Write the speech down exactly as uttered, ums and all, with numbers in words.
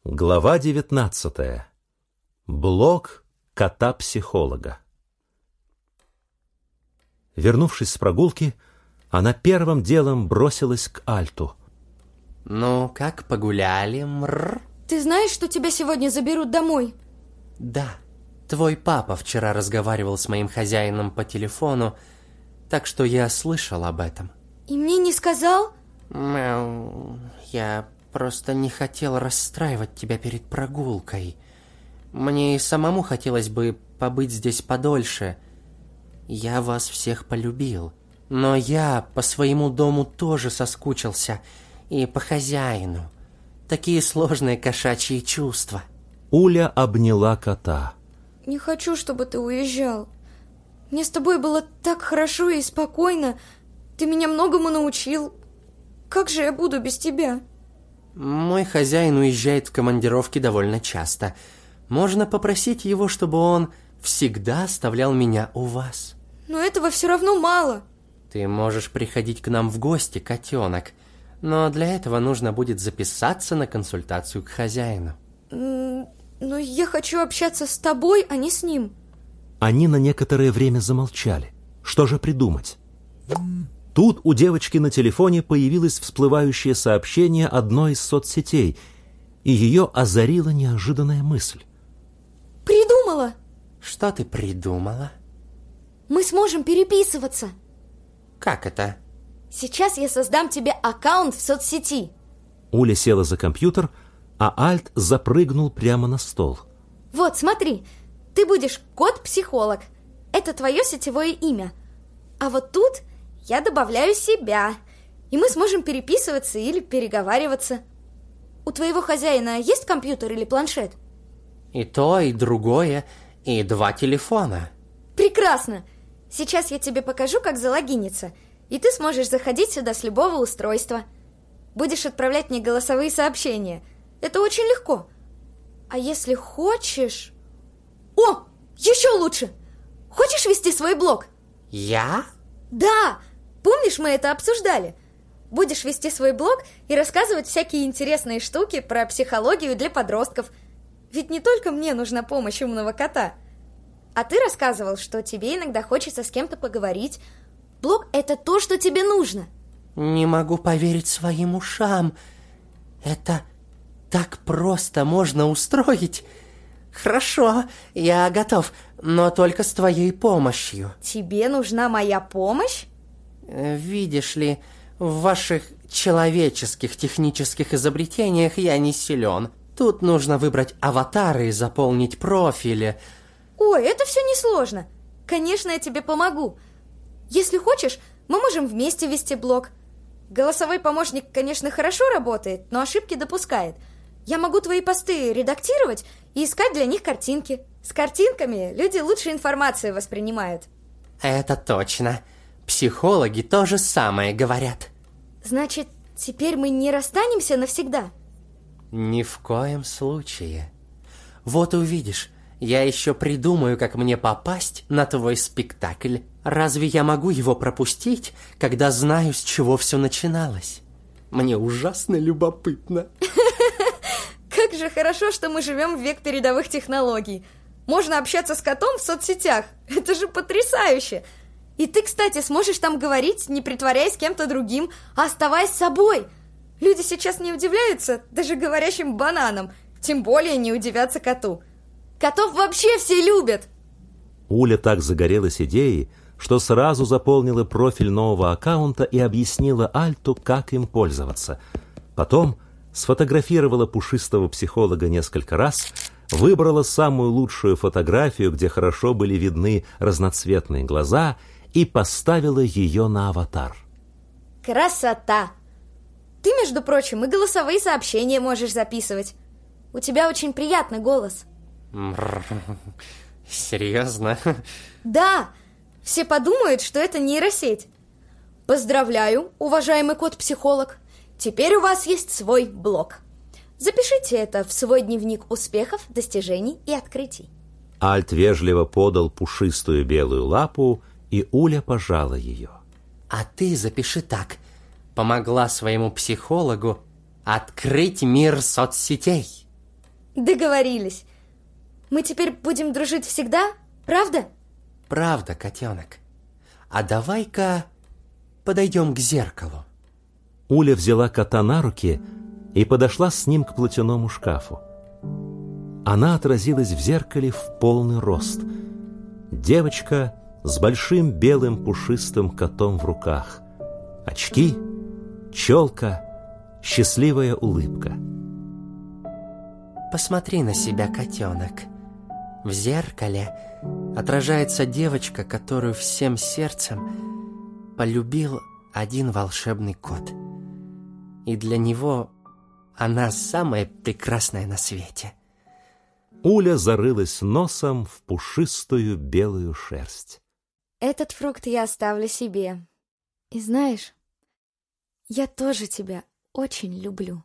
Глава девятнадцатая. Блог кота-психолога. Вернувшись с прогулки, она первым делом бросилась к Альту. Ну, как погуляли, мрр? Ты знаешь, что тебя сегодня заберут домой? Да, твой папа вчера разговаривал с моим хозяином по телефону, так что я слышал об этом. И мне не сказал? Мяу, я просто не хотел расстраивать тебя перед прогулкой. Мне и самому хотелось бы побыть здесь подольше. Я вас всех полюбил, но я по своему дому тоже соскучился, и по хозяину. Такие сложные кошачьи чувства. Уля обняла кота. Не хочу, чтобы ты уезжал. Мне с тобой было так хорошо и спокойно. Ты меня многому научил. Как же я буду без тебя? Мой хозяин уезжает в командировки довольно часто. Можно попросить его, чтобы он всегда оставлял меня у вас. Но этого все равно мало. Ты можешь приходить к нам в гости, котенок. Но для этого нужно будет записаться на консультацию к хозяину. Но я хочу общаться с тобой, а не с ним. Они на некоторое время замолчали. Что же придумать? Тут у девочки на телефоне появилось всплывающее сообщение одной из соцсетей, и ее озарила неожиданная мысль. Придумала! Что ты придумала? Мы сможем переписываться. Как это? Сейчас я создам тебе аккаунт в соцсети. Уля села за компьютер, а Альт запрыгнул прямо на стол. Вот, смотри, ты будешь кот-психолог. Это твое сетевое имя. А вот тут я добавляю себя, и мы сможем переписываться или переговариваться. У твоего хозяина есть компьютер или планшет? И то, и другое, и два телефона. Прекрасно! Сейчас я тебе покажу, как залогиниться, и ты сможешь заходить сюда с любого устройства. Будешь отправлять мне голосовые сообщения. Это очень легко. А если хочешь... О, еще лучше! Хочешь вести свой блог? Я? Да! Помнишь, мы это обсуждали? Будешь вести свой блог и рассказывать всякие интересные штуки про психологию для подростков. Ведь не только мне нужна помощь умного кота. А ты рассказывал, что тебе иногда хочется с кем-то поговорить. Блог – это то, что тебе нужно. Не могу поверить своим ушам. Это так просто можно устроить. Хорошо, я готов, но только с твоей помощью. Тебе нужна моя помощь? Видишь ли, в ваших человеческих технических изобретениях я не силен. Тут нужно выбрать аватары и заполнить профили. Ой, это все несложно. Конечно, я тебе помогу. Если хочешь, мы можем вместе вести блог. Голосовой помощник, конечно, хорошо работает, но ошибки допускает. Я могу твои посты редактировать и искать для них картинки. С картинками люди лучше информацию воспринимают. Это точно. Психологи то же самое говорят. Значит, теперь мы не расстанемся навсегда? Ни в коем случае. Вот увидишь, я еще придумаю, как мне попасть на твой спектакль. Разве я могу его пропустить, когда знаю, с чего все начиналось? Мне ужасно любопытно. Как же хорошо, что мы живем в век передовых технологий. Можно общаться с котом в соцсетях. Это же потрясающе. И ты, кстати, сможешь там говорить, не притворяясь кем-то другим, а оставаясь собой. Люди сейчас не удивляются даже говорящим бананам, тем более не удивятся коту. Котов вообще все любят. Уля так загорелась идеей, что сразу заполнила профиль нового аккаунта и объяснила Альту, как им пользоваться. Потом сфотографировала пушистого психолога несколько раз, выбрала самую лучшую фотографию, где хорошо были видны разноцветные глаза, и поставила ее на аватар. Красота! Ты, между прочим, и голосовые сообщения можешь записывать. У тебя очень приятный голос. Серьезно? Да! Все подумают, что это нейросеть. Поздравляю, уважаемый кот-психолог. Теперь у вас есть свой блог. Запишите это в свой дневник успехов, достижений и открытий. Альт вежливо подал пушистую белую лапу, и Уля пожала ее. А ты запиши так. Помогла своему психологу открыть мир соцсетей. Договорились. Мы теперь будем дружить всегда, правда? Правда, котенок. А давай-ка подойдем к зеркалу. Уля взяла кота на руки и подошла с ним к платяному шкафу. Она отразилась в зеркале в полный рост. Девочка с большим белым пушистым котом в руках. Очки, челка, счастливая улыбка. Посмотри на себя, котенок. В зеркале отражается девочка, которую всем сердцем полюбил один волшебный кот. И для него она самая прекрасная на свете. Уля зарылась носом в пушистую белую шерсть. Этот фрукт я оставлю себе. И знаешь, я тоже тебя очень люблю.